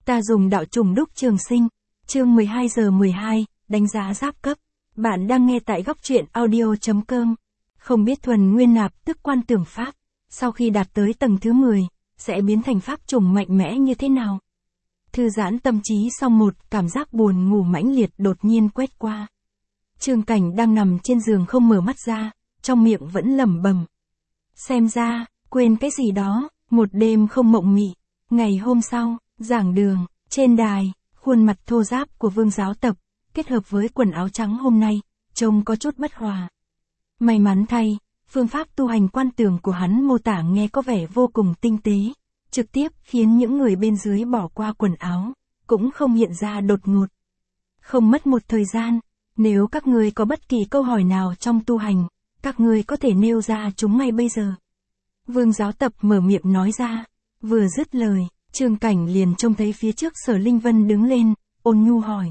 Ta dùng đạo trùng đúc trường sinh. Chương 12 giờ 12, đánh giá giáp cấp. Bạn đang nghe tại góc truyện audio.com. Không biết thuần nguyên nạp tức quan tưởng pháp, sau khi đạt tới tầng thứ 10, sẽ biến thành pháp trùng mạnh mẽ như thế nào? Thư giãn tâm trí xong một cảm giác buồn ngủ mãnh liệt đột nhiên quét qua. Trương Cảnh đang nằm trên giường không mở mắt ra, trong miệng vẫn lẩm bẩm. Xem ra, quên cái gì đó, một đêm không mộng mị. Ngày hôm sau, giảng đường, trên đài, khuôn mặt thô ráp của Vương Giáo Tập, kết hợp với quần áo trắng hôm nay, trông có chút bất hòa. May mắn thay, phương pháp tu hành quan tưởng của hắn mô tả nghe có vẻ vô cùng tinh tế, trực tiếp khiến những người bên dưới bỏ qua quần áo, cũng không hiện ra đột ngột. Không mất một thời gian, nếu các ngươi có bất kỳ câu hỏi nào trong tu hành, các ngươi có thể nêu ra chúng ngay bây giờ. Vương Giáo Tập mở miệng nói ra, vừa dứt lời, Trương Cảnh liền trông thấy phía trước Sở Linh Vân đứng lên, ôn nhu hỏi.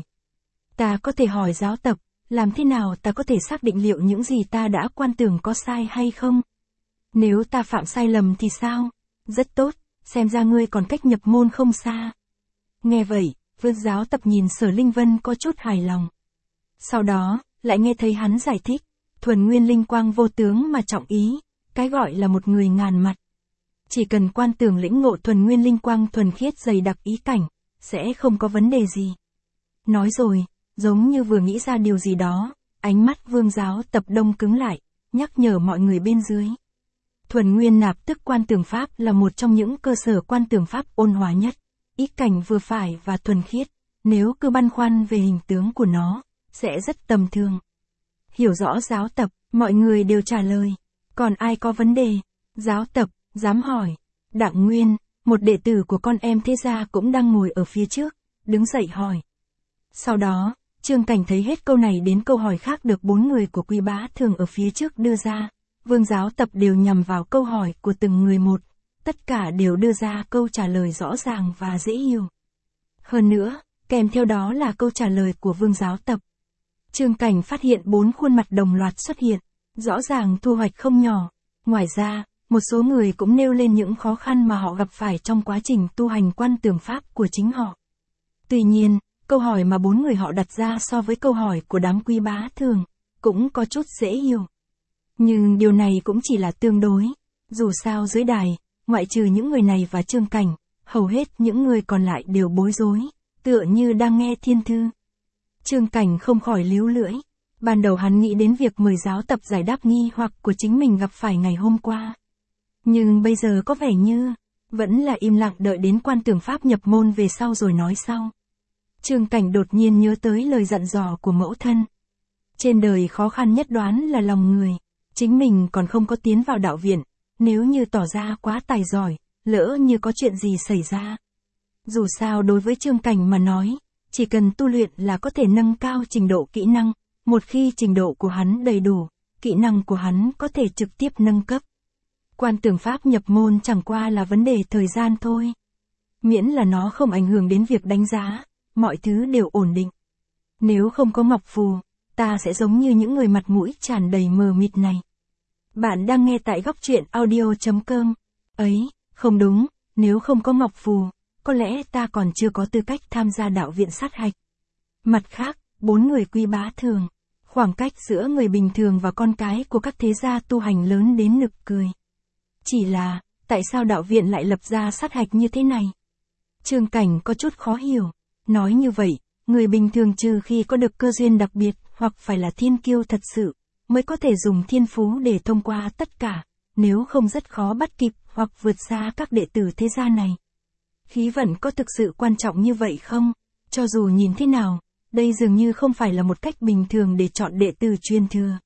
Ta có thể hỏi Giáo Tập, làm thế nào ta có thể xác định liệu những gì ta đã quan tưởng có sai hay không? Nếu ta phạm sai lầm thì sao? Rất tốt, xem ra ngươi còn cách nhập môn không xa. Nghe vậy, Vương Giáo Tập nhìn Sở Linh Vân có chút hài lòng. Sau đó, lại nghe thấy hắn giải thích, thuần nguyên linh quang vô tướng mà trọng ý, cái gọi là một người ngàn mặt. Chỉ cần quan tưởng lĩnh ngộ thuần nguyên linh quang thuần khiết dày đặc ý cảnh, sẽ không có vấn đề gì. Nói rồi, giống như vừa nghĩ ra điều gì đó, ánh mắt Vương Giáo Tập đông cứng lại, nhắc nhở mọi người bên dưới. Thuần nguyên nạp tức quan tưởng pháp là một trong những cơ sở quan tưởng pháp ôn hòa nhất, ý cảnh vừa phải và thuần khiết, nếu cứ băn khoăn về hình tướng của nó, sẽ rất tầm thường. Hiểu rõ Giáo Tập, mọi người đều trả lời. Còn ai có vấn đề? Giáo Tập, dám hỏi. Đặng Nguyên, một đệ tử của con em thế gia cũng đang ngồi ở phía trước, đứng dậy hỏi. Sau đó, Trương Cảnh thấy hết câu này đến câu hỏi khác được 4 người của Quý Bá Thường ở phía trước đưa ra. Vương Giáo Tập đều nhằm vào câu hỏi của từng người một, tất cả đều đưa ra câu trả lời rõ ràng và dễ hiểu. Hơn nữa, kèm theo đó là câu trả lời của Vương Giáo Tập. Trương Cảnh phát hiện 4 khuôn mặt đồng loạt xuất hiện, rõ ràng thu hoạch không nhỏ. Ngoài ra, một số người cũng nêu lên những khó khăn mà họ gặp phải trong quá trình tu hành quan tưởng pháp của chính họ. Tuy nhiên, câu hỏi mà 4 người họ đặt ra so với câu hỏi của đám Quý Bá Thường, cũng có chút dễ hiểu. Nhưng điều này cũng chỉ là tương đối. Dù sao dưới đài, ngoại trừ những người này và Trương Cảnh, hầu hết những người còn lại đều bối rối, tựa như đang nghe thiên thư. Trương Cảnh không khỏi líu lưỡi. Ban đầu hắn nghĩ đến việc mời Giáo Tập giải đáp nghi hoặc của chính mình gặp phải ngày hôm qua. Nhưng bây giờ có vẻ như, vẫn là im lặng đợi đến quan tưởng pháp nhập môn về sau rồi nói sau. Trương Cảnh đột nhiên nhớ tới lời dặn dò của mẫu thân. Trên đời khó khăn nhất đoán là lòng người. Chính mình còn không có tiến vào đạo viện, nếu như tỏ ra quá tài giỏi, lỡ như có chuyện gì xảy ra. Dù sao đối với Trương Cảnh mà nói, chỉ cần tu luyện là có thể nâng cao trình độ kỹ năng, một khi trình độ của hắn đầy đủ, kỹ năng của hắn có thể trực tiếp nâng cấp. Quan tưởng pháp nhập môn chẳng qua là vấn đề thời gian thôi. Miễn là nó không ảnh hưởng đến việc đánh giá, mọi thứ đều ổn định. Nếu không có ngọc phù, ta sẽ giống như những người mặt mũi tràn đầy mờ mịt này. Bạn đang nghe tại góc truyện audio.com. Ấy, không đúng, nếu không có ngọc phù, có lẽ ta còn chưa có tư cách tham gia đạo viện sát hạch. Mặt khác, 4 người Quý Bá Thường, khoảng cách giữa người bình thường và con cái của các thế gia tu hành lớn đến nực cười. Chỉ là, tại sao đạo viện lại lập ra sát hạch như thế này? Trương Cảnh có chút khó hiểu. Nói như vậy, người bình thường trừ khi có được cơ duyên đặc biệt hoặc phải là thiên kiêu thật sự, mới có thể dùng thiên phú để thông qua tất cả, nếu không rất khó bắt kịp hoặc vượt xa các đệ tử thế gia này. Khí vận có thực sự quan trọng như vậy không? Cho dù nhìn thế nào, đây dường như không phải là một cách bình thường để chọn đệ tử truyền thừa.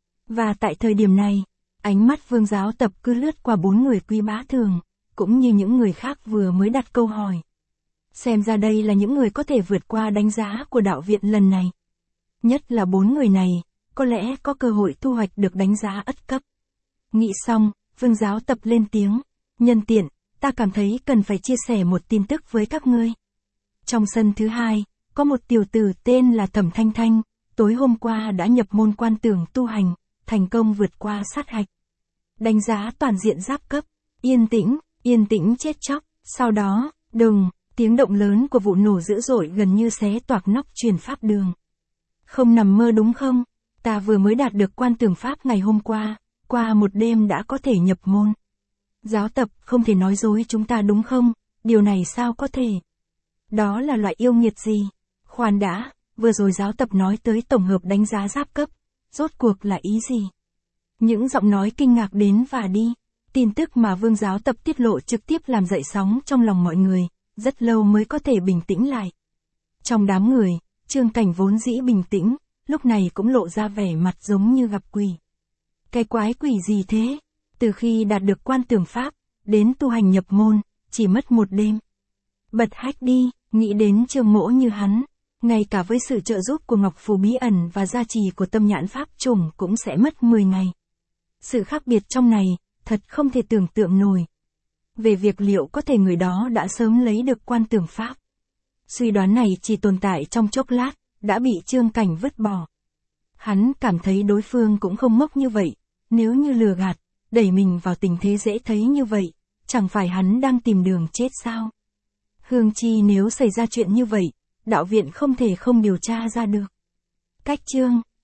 Và tại thời điểm này, ánh mắt Vương Giáo Tập cứ lướt qua 4 người Quý Bá Thường, cũng như những người khác vừa mới đặt câu hỏi. Xem ra đây là những người có thể vượt qua đánh giá của đạo viện lần này. Nhất là 4 người này, có lẽ có cơ hội thu hoạch được đánh giá ất cấp. Nghĩ xong, Vương Giáo Tập lên tiếng. Nhân tiện, ta cảm thấy cần phải chia sẻ một tin tức với các ngươi. Trong sân thứ 2, có một tiểu tử tên là Thẩm Thanh Thanh, tối hôm qua đã nhập môn quan tưởng tu hành, thành công vượt qua sát hạch. Đánh giá toàn diện giáp cấp, yên tĩnh chết chóc, sau đó, đùng, Tiếng động lớn của vụ nổ dữ dội gần như xé toạc nóc truyền pháp đường. Không nằm mơ đúng không? Ta vừa mới đạt được quan tưởng pháp ngày hôm qua, qua một đêm đã có thể nhập môn. Giáo tập không thể nói dối chúng ta đúng không? Điều này sao có thể? Đó là loại yêu nghiệt gì? Khoan đã, vừa rồi giáo tập nói tới tổng hợp đánh giá giáp cấp, rốt cuộc là ý gì? Những giọng nói kinh ngạc đến và đi. Tin tức mà Vương giáo tập tiết lộ trực tiếp làm dậy sóng trong lòng mọi người, rất lâu mới có thể bình tĩnh lại. Trong đám người, Trương Cảnh vốn dĩ bình tĩnh, lúc này cũng lộ ra vẻ mặt giống như gặp quỷ. Cái quái quỷ gì thế? Từ khi đạt được quan tưởng pháp, đến tu hành nhập môn, chỉ mất một đêm. Bật hách đi, nghĩ đến Trương Mỗ như hắn, ngay cả với sự trợ giúp của Ngọc Phù bí ẩn và gia trì của tâm nhãn pháp trùng cũng sẽ mất 10 ngày. Sự khác biệt trong này, thật không thể tưởng tượng nổi. Về việc liệu có thể người đó đã sớm lấy được quan tưởng pháp. Suy đoán này chỉ tồn tại trong chốc lát, đã bị Trương Cảnh vứt bỏ. Hắn cảm thấy đối phương cũng không ngốc như vậy, nếu như lừa gạt, đẩy mình vào tình thế dễ thấy như vậy, chẳng phải hắn đang tìm đường chết sao? Hương chi nếu xảy ra chuyện như vậy, đạo viện không thể không điều tra ra được. Cách chương